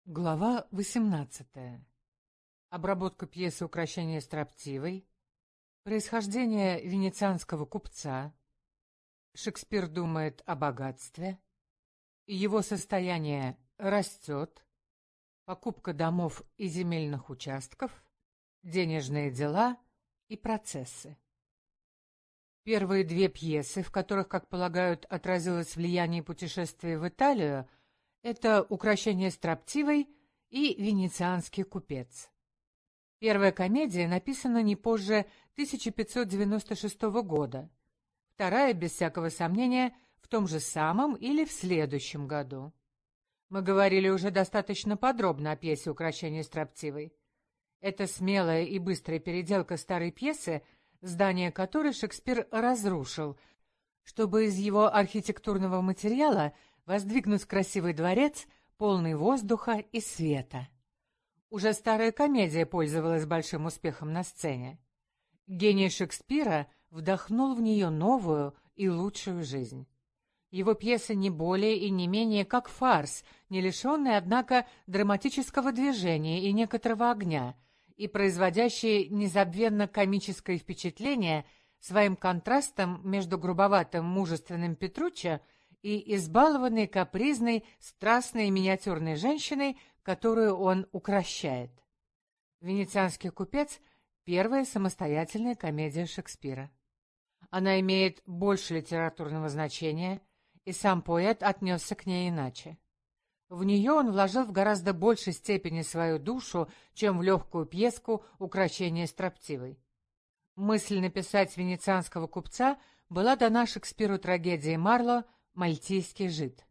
Глава 18. Обработка пьесы «Укрощение строптивой», происхождение венецианского купца, Шекспир думает о богатстве, его состояние растет, покупка домов и земельных участков, денежные дела и процессы. Первые две пьесы, в которых, как полагают, отразилось влияние путешествия в Италию, это «Укрощение строптивой» и «Венецианский купец». Первая комедия написана не позже 1596 года, вторая, без всякого сомнения, в том же самом или в следующем году. Мы говорили уже достаточно подробно о пьесе «Укрощение строптивой». Это смелая и быстрая переделка старой пьесы, здание которой Шекспир разрушил, чтобы из его архитектурного материала воздвигнуть красивый дворец, полный воздуха и света. Уже старая комедия пользовалась большим успехом на сцене. Гений Шекспира вдохнул в нее новую и лучшую жизнь. Его пьеса не более и не менее как фарс, не лишенный, однако, драматического движения и некоторого огня, и производящий незабвенно комическое впечатление своим контрастом между грубоватым мужественным Петруччо и избалованной, капризной, страстной и миниатюрной женщиной, которую он укрощает. «Венецианский купец» — первая самостоятельная комедия Шекспира. Она имеет больше литературного значения, и сам поэт отнесся к ней иначе. В нее он вложил в гораздо большей степени свою душу, чем в легкую пьеску «Укрощение строптивой». Мысль написать «Венецианского купца» была дана Шекспиру трагедией Марло «Мальтийский жид».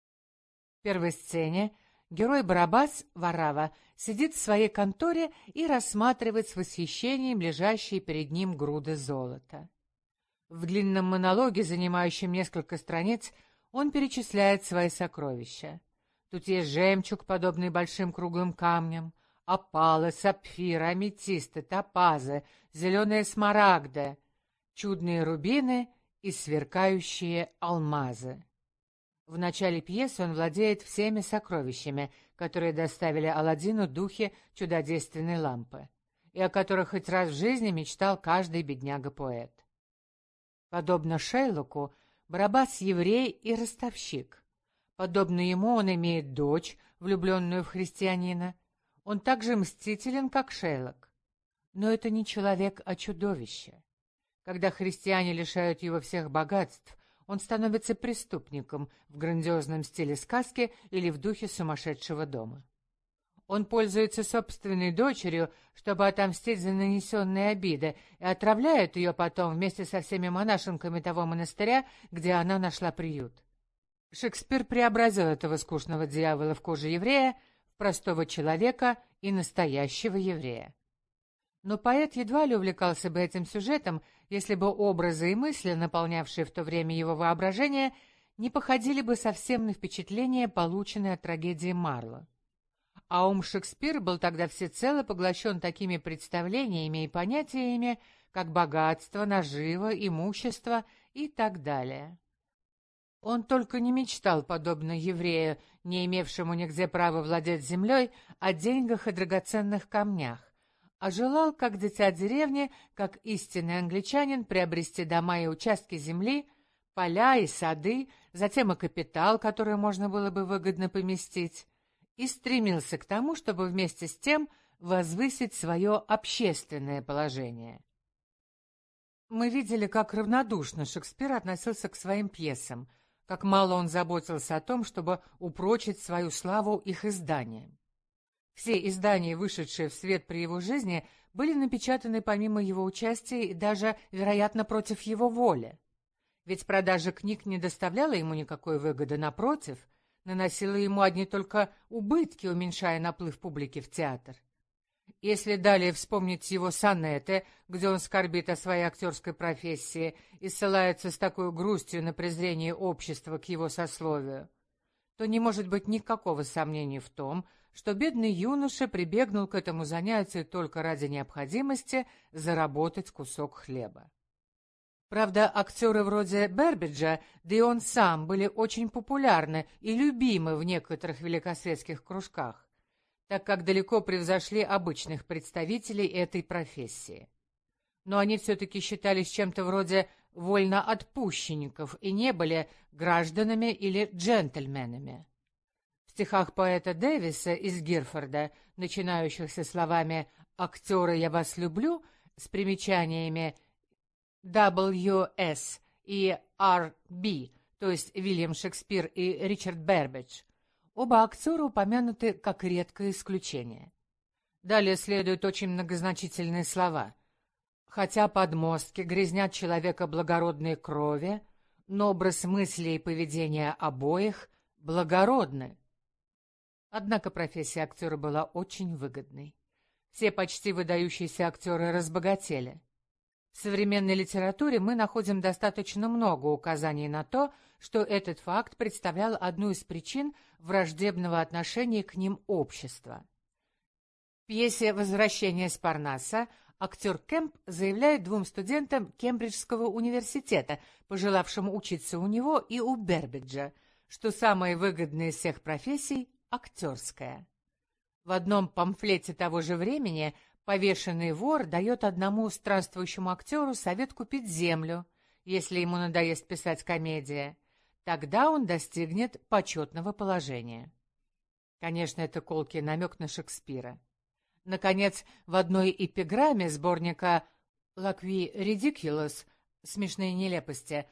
В первой сцене герой Барабас, Варава, сидит в своей конторе и рассматривает с восхищением лежащие перед ним груды золота. В длинном монологе, занимающем несколько страниц, он перечисляет свои сокровища. Тут есть жемчуг, подобный большим круглым камням, опалы, сапфиры, аметисты, топазы, зеленые смарагды, чудные рубины и сверкающие алмазы. В начале пьесы он владеет всеми сокровищами, которые доставили Аладдину духи чудодейственной лампы, и о которых хоть раз в жизни мечтал каждый бедняга-поэт. Подобно Шейлоку, Барабас — еврей и ростовщик. Подобно ему он имеет дочь, влюбленную в христианина. Он также мстителен, как Шейлок. Но это не человек, а чудовище. Когда христиане лишают его всех богатств, он становится преступником в грандиозном стиле сказки или в духе сумасшедшего дома. Он пользуется собственной дочерью, чтобы отомстить за нанесенные обиды, и отравляет ее потом вместе со всеми монашенками того монастыря, где она нашла приют. Шекспир преобразил этого скучного дьявола в коже еврея в простого человека и настоящего еврея. Но поэт едва ли увлекался бы этим сюжетом, если бы образы и мысли, наполнявшие в то время его воображение, не походили бы совсем на впечатления, полученные от трагедии Марло. А ум Шекспира был тогда всецело поглощен такими представлениями и понятиями, как богатство, нажива, имущество и так далее. Он только не мечтал, подобно еврею, не имевшему нигде права владеть землей, о деньгах и драгоценных камнях, а желал, как дитя деревни, как истинный англичанин, приобрести дома и участки земли, поля и сады, затем и капитал, который можно было бы выгодно поместить, и стремился к тому, чтобы вместе с тем возвысить свое общественное положение. Мы видели, как равнодушно Шекспир относился к своим пьесам, как мало он заботился о том, чтобы упрочить свою славу их изданием. Все издания, вышедшие в свет при его жизни, были напечатаны помимо его участия и даже, вероятно, против его воли. Ведь продажа книг не доставляла ему никакой выгоды, напротив, наносила ему одни только убытки, уменьшая наплыв публики в театр. Если далее вспомнить его сонеты, где он скорбит о своей актерской профессии и ссылается с такой грустью на презрение общества к его сословию, то не может быть никакого сомнения в том, что бедный юноша прибегнул к этому занятию только ради необходимости заработать кусок хлеба. Правда, актеры вроде Бербиджа, да и он сам, были очень популярны и любимы в некоторых великосветских кружках, так как далеко превзошли обычных представителей этой профессии. Но они все-таки считались чем-то вроде вольноотпущенников и не были гражданами или джентльменами. В стихах поэта Дэвиса из Гирфорда, начинающихся словами «Актеры, я вас люблю», с примечаниями W.S. и R.B., то есть Вильям Шекспир и Ричард Бербидж, оба актера упомянуты как редкое исключение. Далее следуют очень многозначительные слова. Хотя подмостки грязнят человека благородной крови, но образ мысли и поведения обоих благородны. Однако профессия актера была очень выгодной. Все почти выдающиеся актеры разбогатели. В современной литературе мы находим достаточно много указаний на то, что этот факт представлял одну из причин враждебного отношения к ним общества. В пьесе «Возвращение с Парнаса» актер Кэмп заявляет двум студентам Кембриджского университета, пожелавшим учиться у него и у Бербиджа, что самая выгодная из всех профессий – актерская. В одном памфлете того же времени повешенный вор дает одному странствующему актеру совет купить землю, если ему надоест писать комедия. Тогда он достигнет почетного положения. Конечно, это колкий намек на Шекспира. Наконец, в одной эпиграмме сборника «Лакви Ridiculous» «Смешные нелепости»,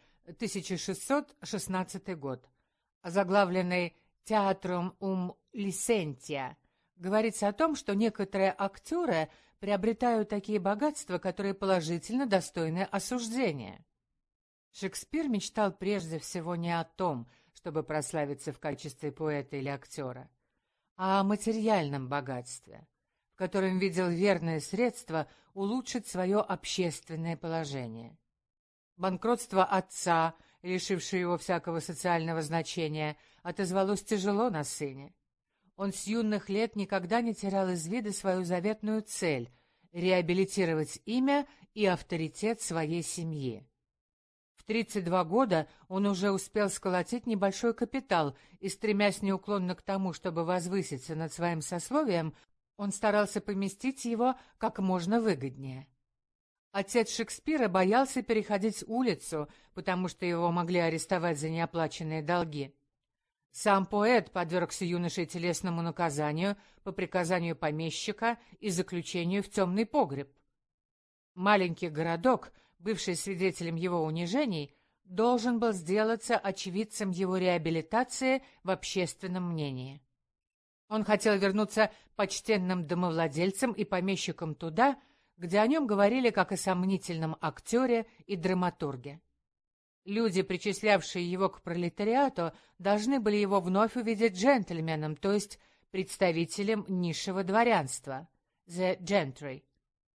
1616 год, озаглавленный «Театрум Licentiae», говорится о том, что некоторые актеры приобретают такие богатства, которые положительно достойны осуждения. Шекспир мечтал прежде всего не о том, чтобы прославиться в качестве поэта или актера, а о материальном богатстве, в котором видел верное средство улучшить свое общественное положение. Банкротство отца, лишившее его всякого социального значения, отозвалось тяжело на сыне. Он с юных лет никогда не терял из вида свою заветную цель — реабилитировать имя и авторитет своей семьи. В 32 года он уже успел сколотить небольшой капитал, и, стремясь неуклонно к тому, чтобы возвыситься над своим сословием, он старался поместить его как можно выгоднее. Отец Шекспира боялся переходить улицу, потому что его могли арестовать за неоплаченные долги. Сам поэт подвергся юноше телесному наказанию по приказанию помещика и заключению в темный погреб. Маленький городок, бывший свидетелем его унижений, должен был сделаться очевидцем его реабилитации в общественном мнении. Он хотел вернуться почтенным домовладельцам и помещикам туда, где о нем говорили как о сомнительном актере и драматурге. Люди, причислявшие его к пролетариату, должны были его вновь увидеть джентльменом, то есть представителем низшего дворянства, the gentry.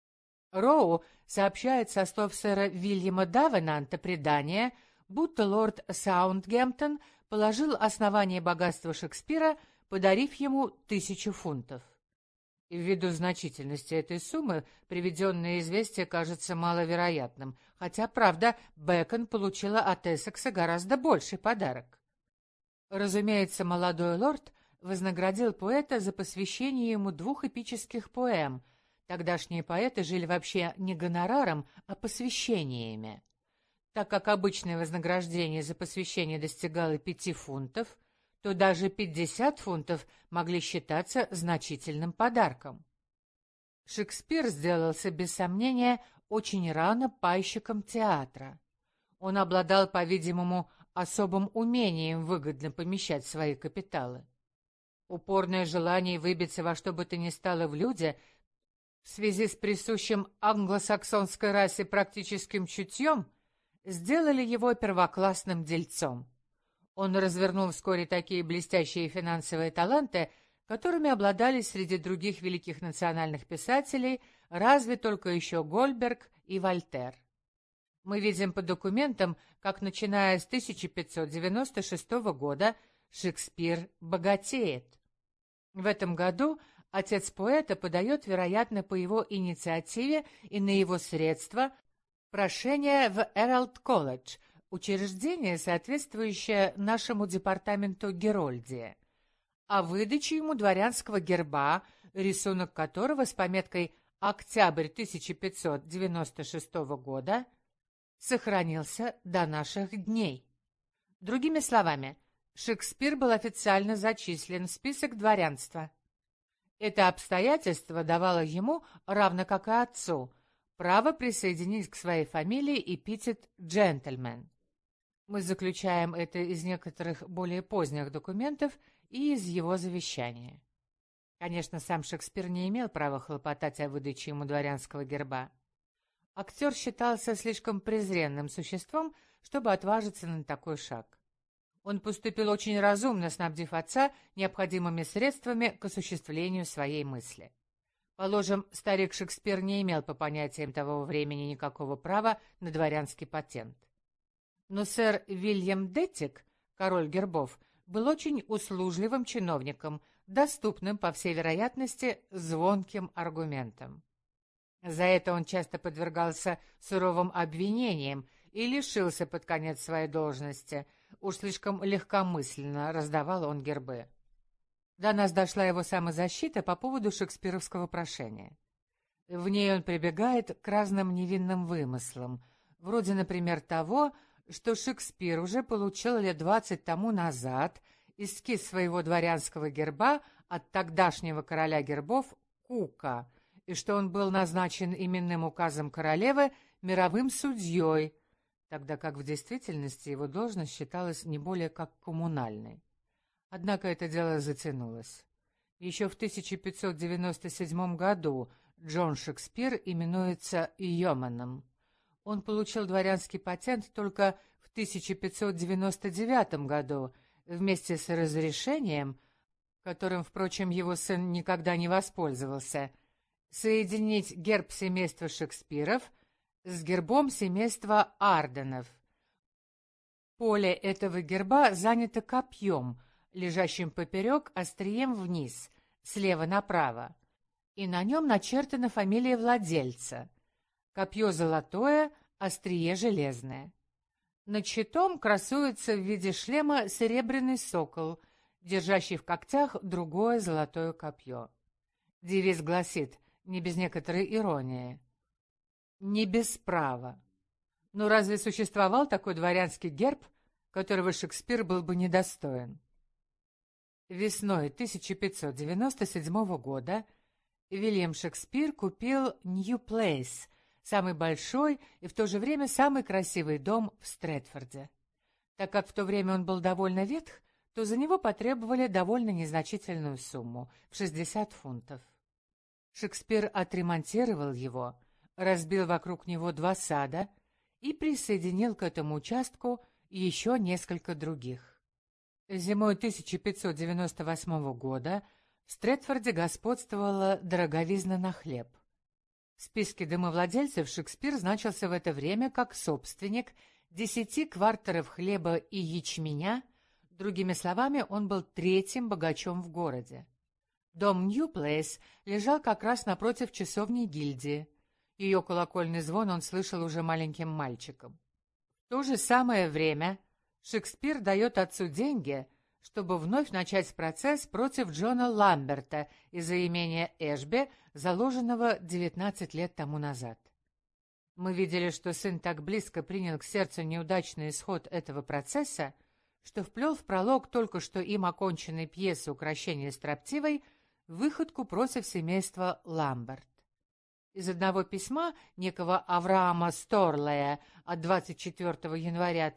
Роу сообщает со слов сэра Вильяма Давенанта предание, будто лорд Саундгемптон положил основание богатства Шекспира, подарив ему 1000 фунтов. И ввиду значительности этой суммы приведенное известие кажется маловероятным, хотя, правда, Бэкон получила от Эссекса гораздо больший подарок. Разумеется, молодой лорд вознаградил поэта за посвящение ему 2 эпических поэм. Тогдашние поэты жили вообще не гонораром, а посвящениями. Так как обычное вознаграждение за посвящение достигало 5 фунтов, то даже 50 фунтов могли считаться значительным подарком. Шекспир сделался, без сомнения, очень рано пайщиком театра. Он обладал, по-видимому, особым умением выгодно помещать свои капиталы. Упорное желание выбиться во что бы то ни стало в люди в связи с присущим англосаксонской расе практическим чутьем сделали его первоклассным дельцом. Он развернул вскоре такие блестящие финансовые таланты, которыми обладали среди других великих национальных писателей разве только еще Гольберг и Вольтер. Мы видим по документам, как, начиная с 1596 года, Шекспир богатеет. В этом году отец поэта подает, вероятно, по его инициативе и на его средства, прошение в Эралд-колледж, учреждение, соответствующее нашему департаменту Герольдии. о выдаче ему дворянского герба, рисунок которого с пометкой «Октябрь 1596 года» сохранился до наших дней. Другими словами, Шекспир был официально зачислен в список дворянства. Это обстоятельство давало ему, равно как и отцу, право присоединить к своей фамилии эпитет «джентльмен». Мы заключаем это из некоторых более поздних документов и из его завещания. Конечно, сам Шекспир не имел права хлопотать о выдаче ему дворянского герба. Актер считался слишком презренным существом, чтобы отважиться на такой шаг. Он поступил очень разумно, снабдив отца необходимыми средствами к осуществлению своей мысли. Положим, старик Шекспир не имел по понятиям того времени никакого права на дворянский патент. Но сэр Вильям Деттик, король гербов, был очень услужливым чиновником, доступным, по всей вероятности, звонким аргументам. За это он часто подвергался суровым обвинениям и лишился под конец своей должности. Уж слишком легкомысленно раздавал он гербы. До нас дошла его самозащита по поводу шекспировского прошения. В ней он прибегает к разным невинным вымыслам, вроде, например, того, что Шекспир уже получил лет 20 тому назад эскиз своего дворянского герба от тогдашнего короля гербов Кука, и что он был назначен именным указом королевы мировым судьей, тогда как в действительности его должность считалась не более как коммунальной. Однако это дело затянулось. Еще в 1597 году Джон Шекспир именуется Йоманом. Он получил дворянский патент только в 1599 году вместе с разрешением, которым, впрочем, его сын никогда не воспользовался, соединить герб семейства Шекспиров с гербом семейства Арденов. Поле этого герба занято копьем, лежащим поперек острием вниз, слева направо, и на нем начертана фамилия владельца. Копье золотое, острие железное. Над щитом красуется в виде шлема серебряный сокол, держащий в когтях другое золотое копье. Девиз гласит, не без некоторой иронии: «Не без права». Но разве существовал такой дворянский герб, которого Шекспир был бы недостоин? Весной 1597 года Вильям Шекспир купил Нью-Плейс, самый большой и в то же время самый красивый дом в Стрэдфорде. Так как в то время он был довольно ветх, то за него потребовали довольно незначительную сумму в 60 фунтов. Шекспир отремонтировал его, разбил вокруг него 2 сада и присоединил к этому участку еще несколько других. Зимой 1598 года в Стрэдфорде господствовала дороговизна на хлеб. В списке домовладельцев Шекспир значился в это время как собственник 10 квартеров хлеба и ячменя, другими словами, он был 3-м богачом в городе. Дом Нью-Плейс лежал как раз напротив часовни гильдии. Ее колокольный звон он слышал уже маленьким мальчиком. В то же самое время Шекспир дает отцу деньги, чтобы вновь начать процесс против Джона Ламберта из-за имения Эшби, заложенного 19 лет тому назад. Мы видели, что сын так близко принял к сердцу неудачный исход этого процесса, что вплел в пролог только что им оконченной пьесы «Укрощение строптивой» выходку против семейства Ламберт. Из одного письма некого Авраама Сторлея от 24 января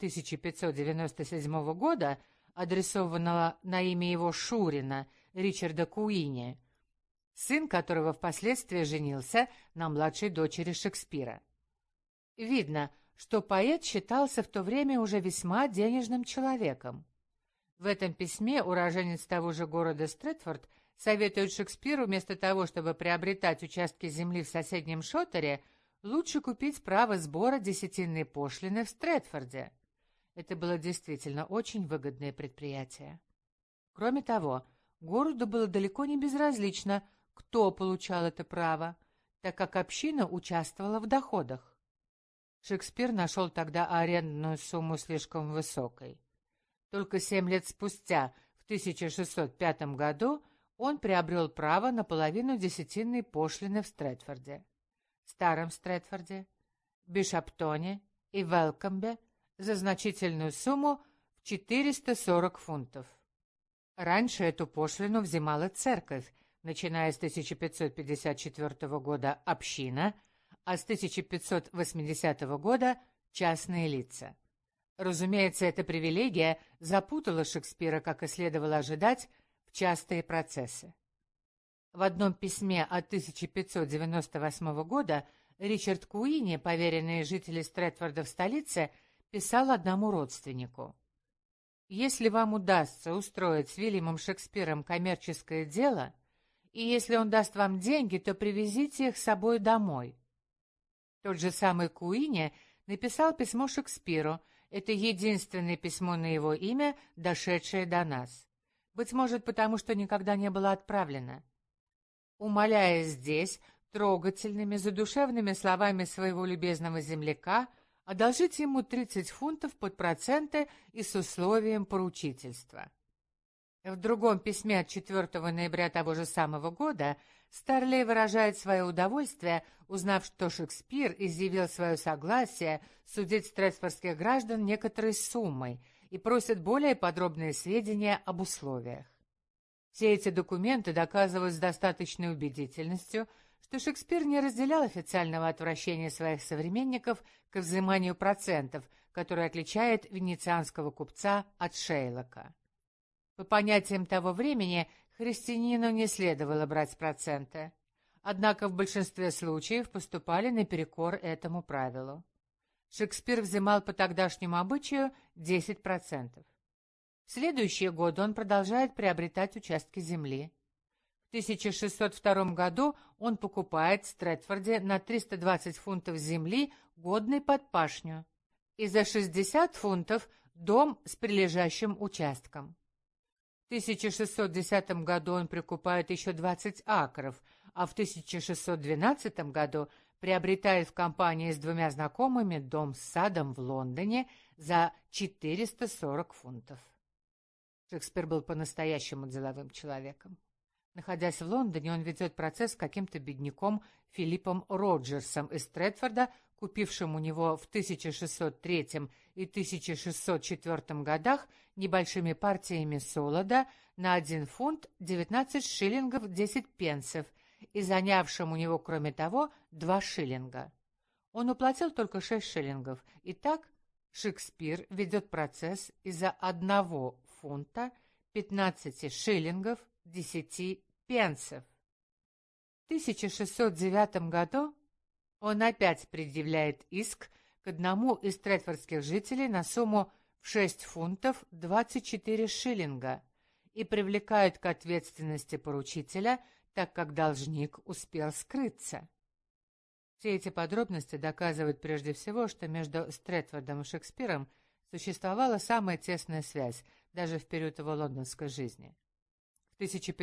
1597 года, адресованного на имя его шурина Ричарда Куини, сын которого впоследствии женился на младшей дочери Шекспира. Видно, что поэт считался в то время уже весьма денежным человеком. В этом письме уроженец того же города Стрэдфорд советует Шекспиру вместо того, чтобы приобретать участки земли в соседнем Шоттере, лучше купить право сбора десятинной пошлины в Стрэдфорде. Это было действительно очень выгодное предприятие. Кроме того, городу было далеко не безразлично, кто получал это право, так как община участвовала в доходах. Шекспир нашел тогда арендную сумму слишком высокой. Только 7 лет спустя, в 1605 году он приобрел право на половину десятинной пошлины в Стретфорде, Старом Стретфорде, Бишоптоне и Велкомбе за значительную сумму в 440 фунтов. Раньше эту пошлину взимала церковь, начиная с 1554 года община, а с 1580 года частные лица. Разумеется, эта привилегия запутала Шекспира, как и следовало ожидать, в частые процессы. В одном письме от 1598 года Ричард Куини, поверенный жителей Стретфорда в столице, писал одному родственнику: «Если вам удастся устроить с Вильямом Шекспиром коммерческое дело, и если он даст вам деньги, то привезите их с собой домой». Тот же самый Куини написал письмо Шекспиру. Это единственное письмо на его имя, дошедшее до нас. Быть может, потому что никогда не было отправлено. Умоляя здесь трогательными, задушевными словами своего любезного земляка одолжить ему 30 фунтов под проценты и с условием поручительства. В другом письме от 4 ноября того же самого года Старлей выражает свое удовольствие, узнав, что Шекспир изъявил свое согласие судить стретфордских граждан некоторой суммой и просит более подробные сведения об условиях. Все эти документы доказывают с достаточной убедительностью, что Шекспир не разделял официального отвращения своих современников к взиманию процентов, которое отличает венецианского купца от Шейлока. По понятиям того времени, христианину не следовало брать проценты, однако в большинстве случаев поступали наперекор этому правилу. Шекспир взимал по тогдашнему обычаю 10%. В следующие годы он продолжает приобретать участки земли. В 1602 году он покупает в Стретфорде на 320 фунтов земли, годной под пашню, и за 60 фунтов дом с прилежащим участком. В 1610 году он прикупает еще 20 акров, а в 1612 году приобретает в компании с 2 знакомыми дом с садом в Лондоне за 440 фунтов. Шекспир был по-настоящему деловым человеком. Находясь в Лондоне, он ведет процесс с каким-то бедняком Филиппом Роджерсом из Стретфорда, купившим у него в 1603 и 1604 годах небольшими партиями солода на 1 фунт 19 шиллингов 10 пенсов и занявшим у него, кроме того, 2 шиллинга. Он уплатил только 6 шиллингов. Итак, Шекспир ведет процесс из-за 1 фунта 15 шиллингов 10 пенсов. В 1609 году он опять предъявляет иск к одному из стретфордских жителей на сумму в 6 фунтов 24 шиллинга и привлекает к ответственности поручителя, так как должник успел скрыться. Все эти подробности доказывают прежде всего, что между Стретфордом и Шекспиром существовала самая тесная связь, даже в период его лондонской жизни. В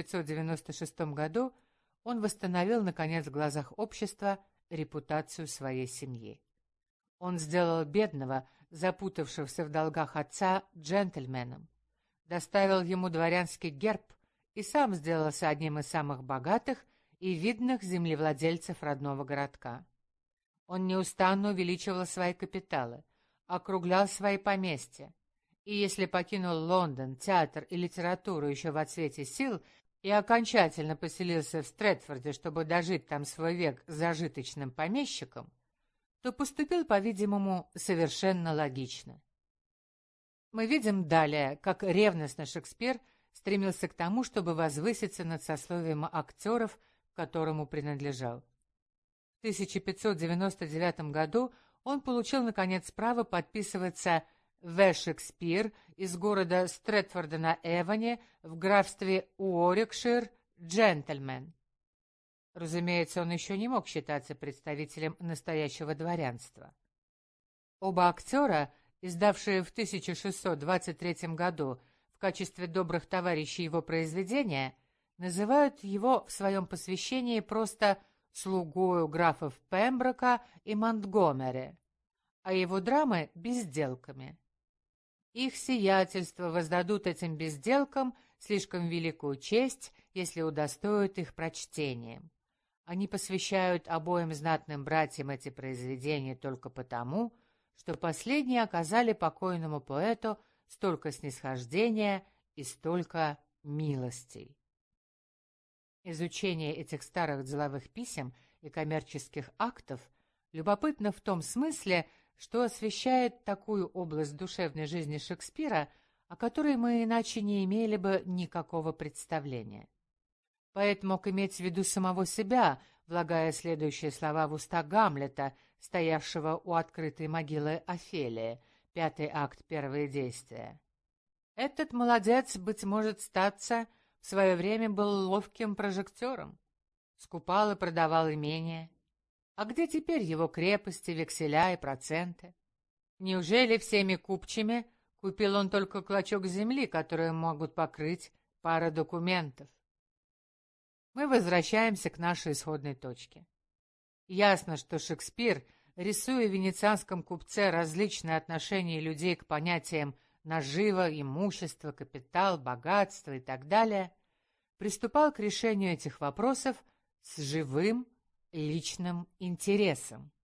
1596 году он восстановил, наконец, в глазах общества репутацию своей семьи. Он сделал бедного, запутавшегося в долгах отца, джентльменом, доставил ему дворянский герб и сам сделался одним из самых богатых и видных землевладельцев родного городка. Он неустанно увеличивал свои капиталы, округлял свои поместья, и если покинул Лондон, театр и литературу еще в отсвете сил и окончательно поселился в Стретфорде, чтобы дожить там свой век зажиточным помещиком, то поступил, по-видимому, совершенно логично. Мы видим далее, как ревностно Шекспир стремился к тому, чтобы возвыситься над сословием актеров, к которому принадлежал. В 1599 году он получил, наконец, право подписываться В. Шекспир из города Стретфорда на Эвоне в графстве Уорикшир, джентльмен. Разумеется, он еще не мог считаться представителем настоящего дворянства. Оба актера, издавшие в 1623 году в качестве добрых товарищей его произведения, называют его в своем посвящении просто «слугою графов Пемброка и Монтгомери», а его драмы — «безделками». Их сиятельство воздадут этим безделкам слишком великую честь, если удостоят их прочтением. Они посвящают обоим знатным братьям эти произведения только потому, что последние оказали покойному поэту столько снисхождения и столько милостей. Изучение этих старых деловых писем и коммерческих актов любопытно в том смысле, что освещает такую область душевной жизни Шекспира, о которой мы иначе не имели бы никакого представления. Поэт мог иметь в виду самого себя, влагая следующие слова в уста Гамлета, стоявшего у открытой могилы Офелии, 5-й акт, первые действия. Этот молодец, быть может, статься, в свое время был ловким прожектором, скупал и продавал имения. А где теперь его крепости, векселя и проценты? Неужели всеми купчими купил он только клочок земли, который могут покрыть пара документов? Мы возвращаемся к нашей исходной точке. Ясно, что Шекспир, рисуя в венецианском купце различные отношения людей к понятиям нажива, имущество, капитал, богатство и так далее, приступал к решению этих вопросов с живым личным интересом.